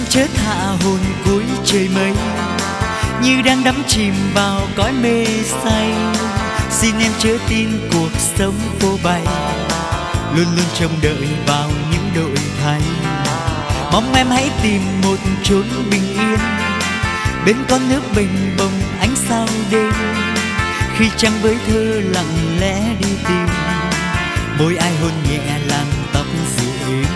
chớ tha hồn cuối trời mây, như đang đắm chìm vào cõi mê say. Xin em chớ tin cuộc sống vô bày, luôn luôn trông đợi vào những đổi thay. Mong em hãy tìm một chốn bình yên, bên con nước bình bồng ánh sao đêm. Khi trăng với thơ lặng lẽ đi tìm, môi ai hôn nhẹ làn tóc dịu êm.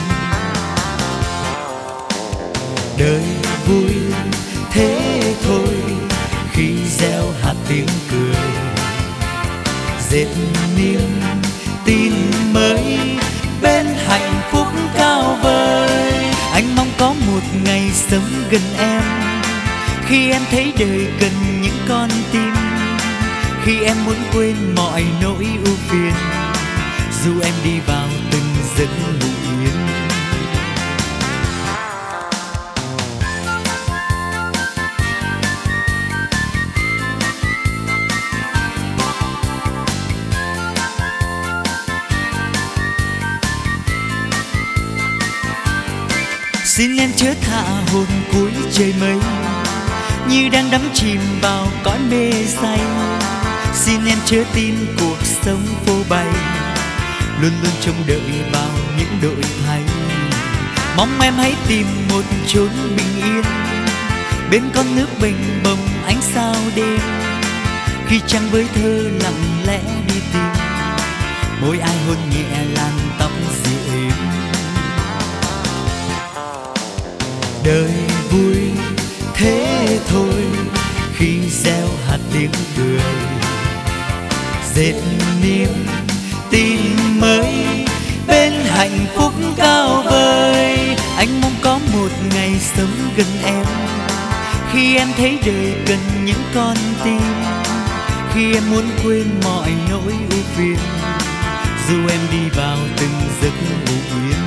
Đời vui thế thôi khi gieo hạt tiếng cười, dệt niềm tin mới bên hạnh phúc cao vời. Anh mong có một ngày sống gần em, khi em thấy đời cần những con tim, khi em muốn quên mọi nỗi ưu phiền, dù em đi vào từng giấc ngủ yên. Xin em chớ tha hồn cuối trời mây, như đang đắm chìm vào cõi mê say. Xin em chớ tin cuộc sống vô bày, luôn luôn trông đợi vào những đổi thay. Mong em hãy tìm một chốn bình yên, bên con nước bình bồng ánh sao đêm. Khi trăng với thơ lặng lẽ đi tìm, môi ai hôn nhẹ làn tóc dịu êm. Đời vui thế thôi khi gieo hạt tiếng cười, dệt niềm tin mới bên hạnh phúc cao vời. Anh mong có một ngày sống gần em, khi em thấy đời cần những con tim, khi em muốn quên mọi nỗi ưu phiền, dù em đi vào từng giấc ngủ yên.